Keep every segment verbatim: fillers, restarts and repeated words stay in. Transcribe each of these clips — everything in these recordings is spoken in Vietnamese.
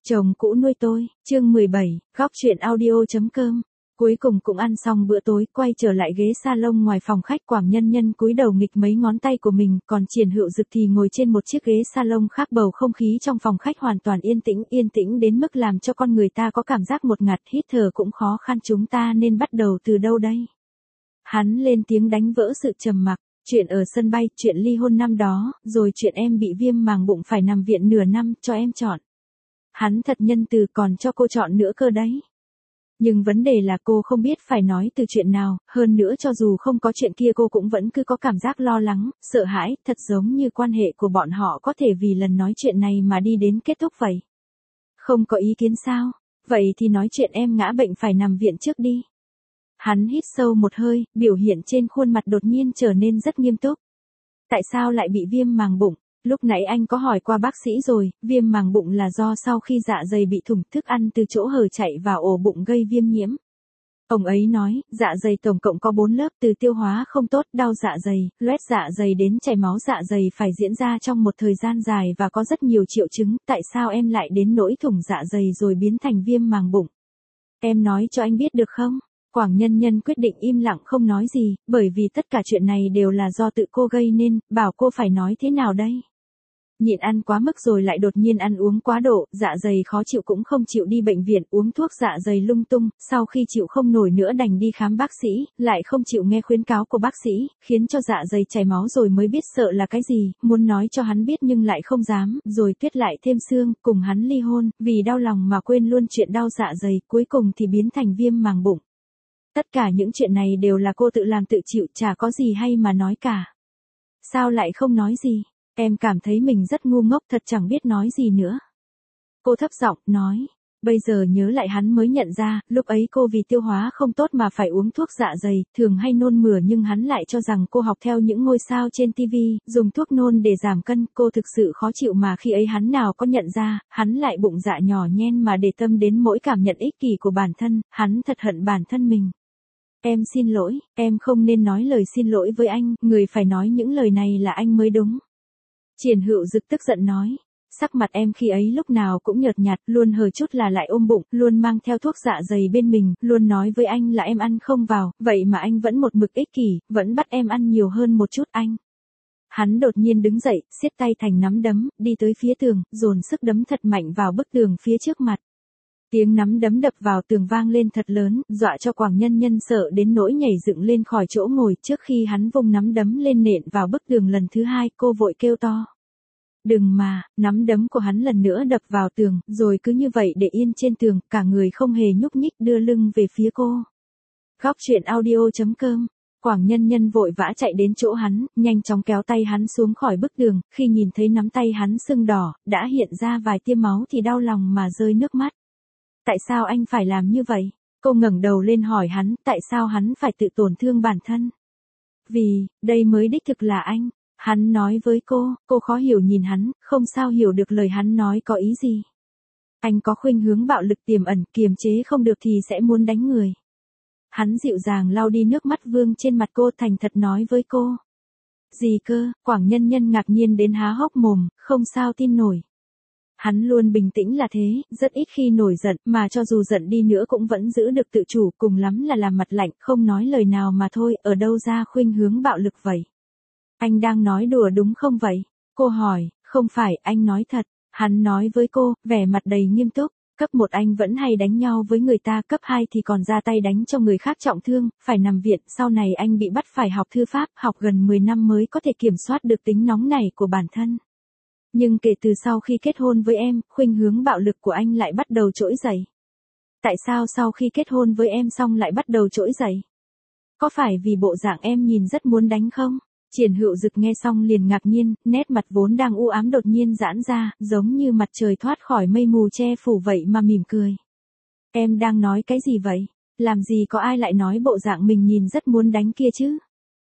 Chồng cũ nuôi tôi, chương mười bảy, góc chuyện audio.com. Cuối cùng cũng ăn xong bữa tối, quay trở lại ghế salon ngoài phòng khách. Quảng Nhân Nhân cúi đầu nghịch mấy ngón tay của mình, còn Triển Hựu Dực thì ngồi trên một chiếc ghế salon khác. Bầu không khí trong phòng khách hoàn toàn yên tĩnh, yên tĩnh đến mức làm cho con người ta có cảm giác một ngạt, hít thở cũng khó khăn. Chúng ta nên bắt đầu từ đâu đây? Hắn lên tiếng đánh vỡ sự trầm mặc. Chuyện ở sân bay, chuyện ly hôn năm đó, rồi chuyện em bị viêm màng bụng phải nằm viện nửa năm, cho em chọn. Hắn thật nhân từ, còn cho cô chọn nữa cơ đấy. Nhưng vấn đề là cô không biết phải nói từ chuyện nào, hơn nữa cho dù không có chuyện kia cô cũng vẫn cứ có cảm giác lo lắng, sợ hãi, thật giống như quan hệ của bọn họ có thể vì lần nói chuyện này mà đi đến kết thúc vậy. Không có ý kiến sao? Vậy thì nói chuyện em ngã bệnh phải nằm viện trước đi. Hắn hít sâu một hơi, biểu hiện trên khuôn mặt đột nhiên trở nên rất nghiêm túc. Tại sao lại bị viêm màng bụng? Lúc nãy anh có hỏi qua bác sĩ rồi, viêm màng bụng là do sau khi dạ dày bị thủng, thức ăn từ chỗ hở chạy vào ổ bụng gây viêm nhiễm. Ông ấy nói, dạ dày tổng cộng có bốn lớp, từ tiêu hóa không tốt, đau dạ dày, loét dạ dày đến chảy máu dạ dày phải diễn ra trong một thời gian dài và có rất nhiều triệu chứng. Tại sao em lại đến nỗi thủng dạ dày rồi biến thành viêm màng bụng? Em nói cho anh biết được không? Quảng Nhân Nhân quyết định im lặng không nói gì, bởi vì tất cả chuyện này đều là do tự cô gây nên, bảo cô phải nói thế nào đây? Nhịn ăn quá mức rồi lại đột nhiên ăn uống quá độ, dạ dày khó chịu cũng không chịu đi bệnh viện, uống thuốc dạ dày lung tung, sau khi chịu không nổi nữa đành đi khám bác sĩ, lại không chịu nghe khuyến cáo của bác sĩ, khiến cho dạ dày chảy máu rồi mới biết sợ là cái gì, muốn nói cho hắn biết nhưng lại không dám, rồi tuyết lại thêm xương, cùng hắn ly hôn, vì đau lòng mà quên luôn chuyện đau dạ dày, cuối cùng thì biến thành viêm màng bụng. Tất cả những chuyện này đều là cô tự làm tự chịu, chả có gì hay mà nói cả. Sao lại không nói gì? Em cảm thấy mình rất ngu ngốc, thật chẳng biết nói gì nữa. Cô thấp giọng nói. Bây giờ nhớ lại hắn mới nhận ra, lúc ấy cô vì tiêu hóa không tốt mà phải uống thuốc dạ dày, thường hay nôn mửa, nhưng hắn lại cho rằng cô học theo những ngôi sao trên tivi, dùng thuốc nôn để giảm cân. Cô thực sự khó chịu mà khi ấy hắn nào có nhận ra, hắn lại bụng dạ nhỏ nhen mà để tâm đến mỗi cảm nhận ích kỷ của bản thân, hắn thật hận bản thân mình. Em xin lỗi, em không nên nói lời xin lỗi với anh, người phải nói những lời này là anh mới đúng. Triển Hựu Dực tức giận nói, sắc mặt em khi ấy lúc nào cũng nhợt nhạt, luôn hờ chút là lại ôm bụng, luôn mang theo thuốc dạ dày bên mình, luôn nói với anh là em ăn không vào, vậy mà anh vẫn một mực ích kỷ, vẫn bắt em ăn nhiều hơn một chút anh. Hắn đột nhiên đứng dậy, siết tay thành nắm đấm, đi tới phía tường, dồn sức đấm thật mạnh vào bức tường phía trước mặt. Tiếng nắm đấm đập vào tường vang lên thật lớn, dọa cho Quảng Nhân Nhân sợ đến nỗi nhảy dựng lên khỏi chỗ ngồi. Trước khi hắn vung nắm đấm lên nện vào bức tường lần thứ hai, cô vội kêu to. Đừng mà, nắm đấm của hắn lần nữa đập vào tường, rồi cứ như vậy để yên trên tường, cả người không hề nhúc nhích, đưa lưng về phía cô. Góc chuyện audio.com. Quảng Nhân Nhân vội vã chạy đến chỗ hắn, nhanh chóng kéo tay hắn xuống khỏi bức tường, khi nhìn thấy nắm tay hắn sưng đỏ, đã hiện ra vài tia máu thì đau lòng mà rơi nước mắt. Tại sao anh phải làm như vậy? Cô ngẩng đầu lên hỏi hắn, tại sao hắn phải tự tổn thương bản thân? Vì, đây mới đích thực là anh. Hắn nói với cô, cô khó hiểu nhìn hắn, không sao hiểu được lời hắn nói có ý gì. Anh có khuynh hướng bạo lực tiềm ẩn, kiềm chế không được thì sẽ muốn đánh người. Hắn dịu dàng lau đi nước mắt vương trên mặt cô, thành thật nói với cô. Gì cơ? Quảng Nhân Nhân ngạc nhiên đến há hốc mồm, không sao tin nổi. Hắn luôn bình tĩnh là thế, rất ít khi nổi giận, mà cho dù giận đi nữa cũng vẫn giữ được tự chủ, cùng lắm là làm mặt lạnh, không nói lời nào mà thôi, ở đâu ra khuynh hướng bạo lực vậy? Anh đang nói đùa đúng không vậy? Cô hỏi, không phải, anh nói thật. Hắn nói với cô, vẻ mặt đầy nghiêm túc. Cấp một anh vẫn hay đánh nhau với người ta, cấp hai thì còn ra tay đánh cho người khác trọng thương, phải nằm viện, sau này anh bị bắt phải học thư pháp, học gần mười năm mới có thể kiểm soát được tính nóng nảy của bản thân. Nhưng kể từ sau khi kết hôn với em, khuynh hướng bạo lực của anh lại bắt đầu trỗi dậy. Tại sao sau khi kết hôn với em xong lại bắt đầu trỗi dậy? Có phải vì bộ dạng em nhìn rất muốn đánh không? Triển Hựu Dực nghe xong liền ngạc nhiên, nét mặt vốn đang u ám đột nhiên giãn ra, giống như mặt trời thoát khỏi mây mù che phủ vậy mà mỉm cười. Em đang nói cái gì vậy? Làm gì có ai lại nói bộ dạng mình nhìn rất muốn đánh kia chứ?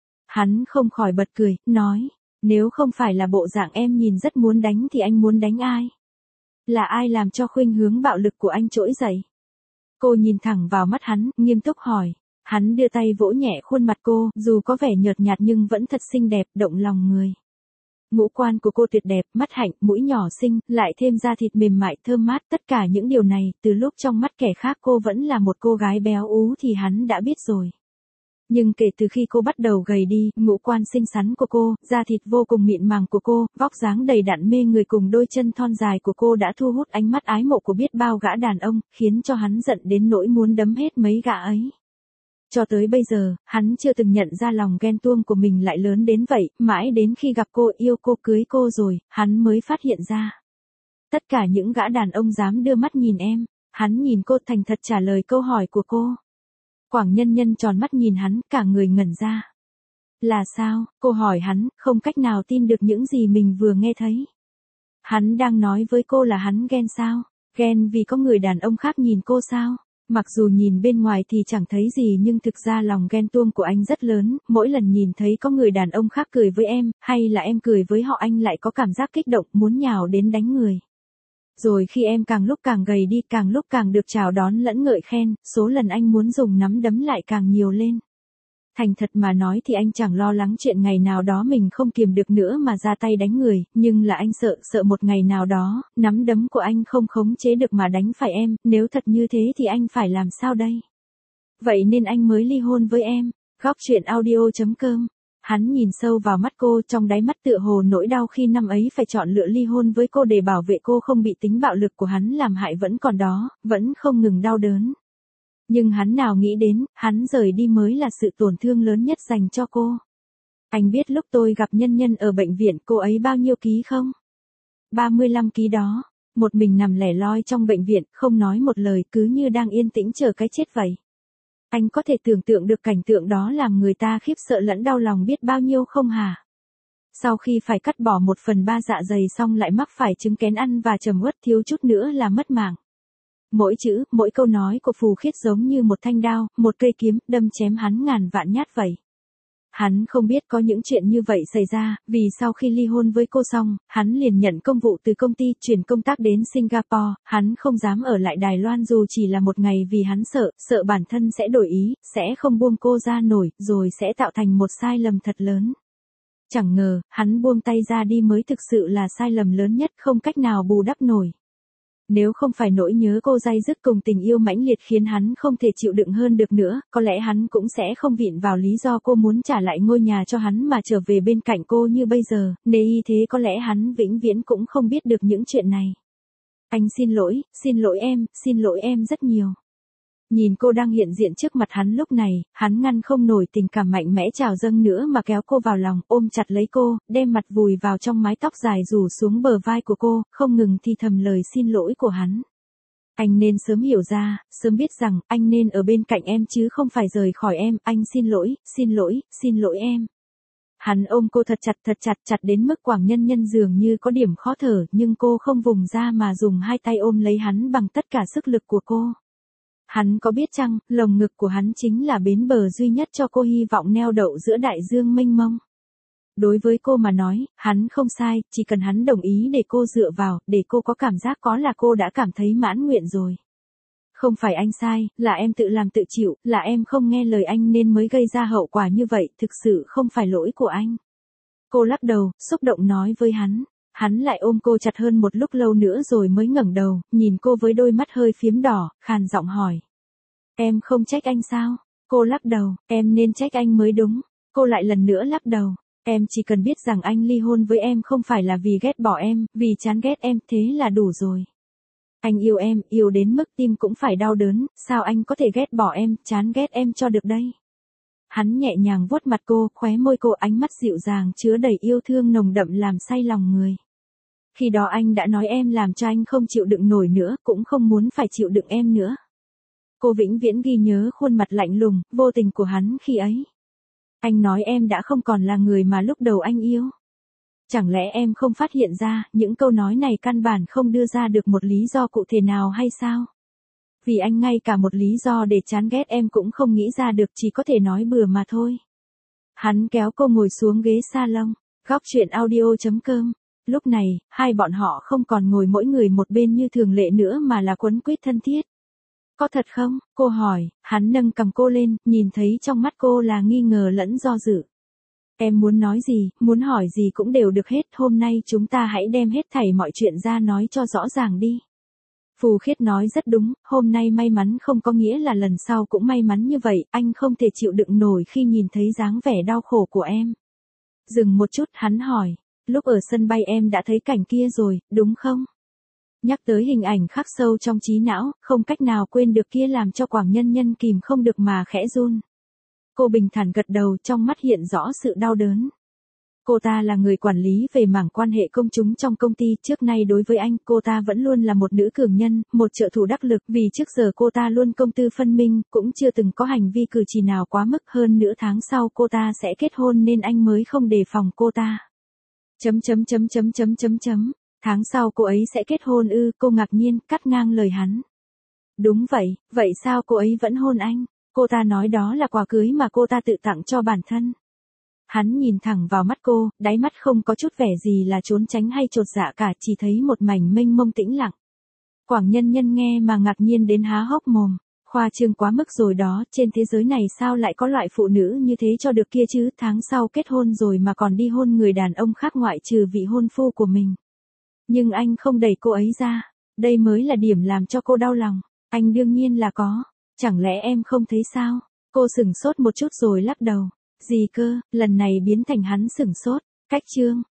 Hắn không khỏi bật cười, nói. Nếu không phải là bộ dạng em nhìn rất muốn đánh thì anh muốn đánh ai? Là ai làm cho khuynh hướng bạo lực của anh trỗi dậy? Cô nhìn thẳng vào mắt hắn, nghiêm túc hỏi. Hắn đưa tay vỗ nhẹ khuôn mặt cô, dù có vẻ nhợt nhạt nhưng vẫn thật xinh đẹp, động lòng người. Ngũ quan của cô tuyệt đẹp, mắt hạnh, mũi nhỏ xinh, lại thêm da thịt mềm mại thơm mát, tất cả những điều này, từ lúc trong mắt kẻ khác cô vẫn là một cô gái béo ú thì hắn đã biết rồi. Nhưng kể từ khi cô bắt đầu gầy đi, ngũ quan xinh xắn của cô, da thịt vô cùng mịn màng của cô, vóc dáng đầy đặn mê người cùng đôi chân thon dài của cô đã thu hút ánh mắt ái mộ của biết bao gã đàn ông, khiến cho hắn giận đến nỗi muốn đấm hết mấy gã ấy. Cho tới bây giờ, hắn chưa từng nhận ra lòng ghen tuông của mình lại lớn đến vậy, mãi đến khi gặp cô, yêu cô, cưới cô rồi, hắn mới phát hiện ra. Tất cả những gã đàn ông dám đưa mắt nhìn em, hắn nhìn cô thành thật trả lời câu hỏi của cô. Quảng Nhân Nhân tròn mắt nhìn hắn, cả người ngẩn ra. Là sao? Cô hỏi hắn, không cách nào tin được những gì mình vừa nghe thấy. Hắn đang nói với cô là hắn ghen sao? Ghen vì có người đàn ông khác nhìn cô sao? Mặc dù nhìn bên ngoài thì chẳng thấy gì nhưng thực ra lòng ghen tuông của anh rất lớn, mỗi lần nhìn thấy có người đàn ông khác cười với em, hay là em cười với họ anh lại có cảm giác kích động muốn nhào đến đánh người. Rồi khi em càng lúc càng gầy đi, càng lúc càng được chào đón lẫn ngợi khen, số lần anh muốn dùng nắm đấm lại càng nhiều lên. Thành thật mà nói thì anh chẳng lo lắng chuyện ngày nào đó mình không kiềm được nữa mà ra tay đánh người, nhưng là anh sợ, sợ một ngày nào đó, nắm đấm của anh không khống chế được mà đánh phải em, nếu thật như thế thì anh phải làm sao đây? Vậy nên anh mới ly hôn với em. Góc truyện audio chấm com. Hắn nhìn sâu vào mắt cô, trong đáy mắt tựa hồ nỗi đau khi năm ấy phải chọn lựa ly hôn với cô để bảo vệ cô không bị tính bạo lực của hắn làm hại vẫn còn đó, vẫn không ngừng đau đớn. Nhưng hắn nào nghĩ đến, hắn rời đi mới là sự tổn thương lớn nhất dành cho cô. Anh biết lúc tôi gặp Nhân Nhân ở bệnh viện cô ấy bao nhiêu ký không? ba mươi lăm ký đó, một mình nằm lẻ loi trong bệnh viện, không nói một lời cứ như đang yên tĩnh chờ cái chết vậy. Anh có thể tưởng tượng được cảnh tượng đó làm người ta khiếp sợ lẫn đau lòng biết bao nhiêu không hả? Sau khi phải cắt bỏ một phần ba dạ dày xong lại mắc phải chứng kén ăn và trầm uất thiếu chút nữa là mất mạng. Mỗi chữ, mỗi câu nói của Phù Khiết giống như một thanh đao, một cây kiếm, đâm chém hắn ngàn vạn nhát vậy. Hắn không biết có những chuyện như vậy xảy ra, vì sau khi ly hôn với cô xong, hắn liền nhận công vụ từ công ty chuyển công tác đến Singapore, hắn không dám ở lại Đài Loan dù chỉ là một ngày vì hắn sợ, sợ bản thân sẽ đổi ý, sẽ không buông cô ra nổi, rồi sẽ tạo thành một sai lầm thật lớn. Chẳng ngờ, hắn buông tay ra đi mới thực sự là sai lầm lớn nhất không cách nào bù đắp nổi. Nếu không phải nỗi nhớ cô day dứt cùng tình yêu mãnh liệt khiến hắn không thể chịu đựng hơn được nữa, có lẽ hắn cũng sẽ không vịn vào lý do cô muốn trả lại ngôi nhà cho hắn mà trở về bên cạnh cô như bây giờ, nếu y thế có lẽ hắn vĩnh viễn cũng không biết được những chuyện này. Anh xin lỗi, xin lỗi em, xin lỗi em rất nhiều. Nhìn cô đang hiện diện trước mặt hắn lúc này, hắn ngăn không nổi tình cảm mạnh mẽ trào dâng nữa mà kéo cô vào lòng, ôm chặt lấy cô, đem mặt vùi vào trong mái tóc dài rủ xuống bờ vai của cô, không ngừng thì thầm lời xin lỗi của hắn. Anh nên sớm hiểu ra, sớm biết rằng, anh nên ở bên cạnh em chứ không phải rời khỏi em, anh xin lỗi, xin lỗi, xin lỗi em. Hắn ôm cô thật chặt thật chặt chặt đến mức Quảng Nhân Nhân dường như có điểm khó thở, nhưng cô không vùng ra mà dùng hai tay ôm lấy hắn bằng tất cả sức lực của cô. Hắn có biết chăng, lồng ngực của hắn chính là bến bờ duy nhất cho cô hy vọng neo đậu giữa đại dương mênh mông. Đối với cô mà nói, hắn không sai, chỉ cần hắn đồng ý để cô dựa vào, để cô có cảm giác có là cô đã cảm thấy mãn nguyện rồi. Không phải anh sai, là em tự làm tự chịu, là em không nghe lời anh nên mới gây ra hậu quả như vậy, thực sự không phải lỗi của anh. Cô lắc đầu, xúc động nói với hắn. Hắn lại ôm cô chặt hơn một lúc lâu nữa rồi mới ngẩng đầu, nhìn cô với đôi mắt hơi phiếm đỏ, khàn giọng hỏi. Em không trách anh sao? Cô lắc đầu, em nên trách anh mới đúng. Cô lại lần nữa lắc đầu. Em chỉ cần biết rằng anh ly hôn với em không phải là vì ghét bỏ em, vì chán ghét em, thế là đủ rồi. Anh yêu em, yêu đến mức tim cũng phải đau đớn, sao anh có thể ghét bỏ em, chán ghét em cho được đây? Hắn nhẹ nhàng vuốt mặt cô, khóe môi cô, ánh mắt dịu dàng chứa đầy yêu thương nồng đậm làm say lòng người. Khi đó anh đã nói em làm cho anh không chịu đựng nổi nữa, cũng không muốn phải chịu đựng em nữa. Cô vĩnh viễn ghi nhớ khuôn mặt lạnh lùng, vô tình của hắn khi ấy. Anh nói em đã không còn là người mà lúc đầu anh yêu. Chẳng lẽ em không phát hiện ra, những câu nói này căn bản không đưa ra được một lý do cụ thể nào hay sao? Vì anh ngay cả một lý do để chán ghét em cũng không nghĩ ra được, chỉ có thể nói bừa mà thôi. Hắn kéo cô ngồi xuống ghế salon, góc truyện audio chấm com. Lúc này, hai bọn họ không còn ngồi mỗi người một bên như thường lệ nữa mà là quấn quýt thân thiết. Có thật không? Cô hỏi, hắn nâng cầm cô lên, nhìn thấy trong mắt cô là nghi ngờ lẫn do dự. Em muốn nói gì, muốn hỏi gì cũng đều được hết, hôm nay chúng ta hãy đem hết thảy mọi chuyện ra nói cho rõ ràng đi. Phù Khiết nói rất đúng, hôm nay may mắn không có nghĩa là lần sau cũng may mắn như vậy, anh không thể chịu đựng nổi khi nhìn thấy dáng vẻ đau khổ của em. Dừng một chút, hắn hỏi, lúc ở sân bay em đã thấy cảnh kia rồi, đúng không? Nhắc tới hình ảnh khắc sâu trong trí não, không cách nào quên được kia làm cho Quảng Nhân Nhân kìm không được mà khẽ run. Cô bình thản gật đầu, trong mắt hiện rõ sự đau đớn. Cô ta là người quản lý về mảng quan hệ công chúng trong công ty, trước nay đối với anh, cô ta vẫn luôn là một nữ cường nhân, một trợ thủ đắc lực, vì trước giờ cô ta luôn công tư phân minh, cũng chưa từng có hành vi cử chỉ nào quá mức, hơn nửa tháng sau cô ta sẽ kết hôn nên anh mới không đề phòng cô ta. Chấm chấm chấm chấm chấm chấm chấm, tháng sau cô ấy sẽ kết hôn ư, cô ngạc nhiên, cắt ngang lời hắn. Đúng vậy, vậy sao cô ấy vẫn hôn anh? Cô ta nói đó là quà cưới mà cô ta tự tặng cho bản thân. Hắn nhìn thẳng vào mắt cô, đáy mắt không có chút vẻ gì là trốn tránh hay chột dạ cả, chỉ thấy một mảnh mênh mông tĩnh lặng. Quảng Nhân Nhân nghe mà ngạc nhiên đến há hốc mồm, khoa trương quá mức rồi đó, trên thế giới này sao lại có loại phụ nữ như thế cho được kia chứ, tháng sau kết hôn rồi mà còn đi hôn người đàn ông khác ngoại trừ vị hôn phu của mình. Nhưng anh không đẩy cô ấy ra, đây mới là điểm làm cho cô đau lòng, anh đương nhiên là có, chẳng lẽ em không thấy sao? Cô sửng sốt một chút rồi lắc đầu. Gì cơ, lần này biến thành hắn sửng sốt, cách chương.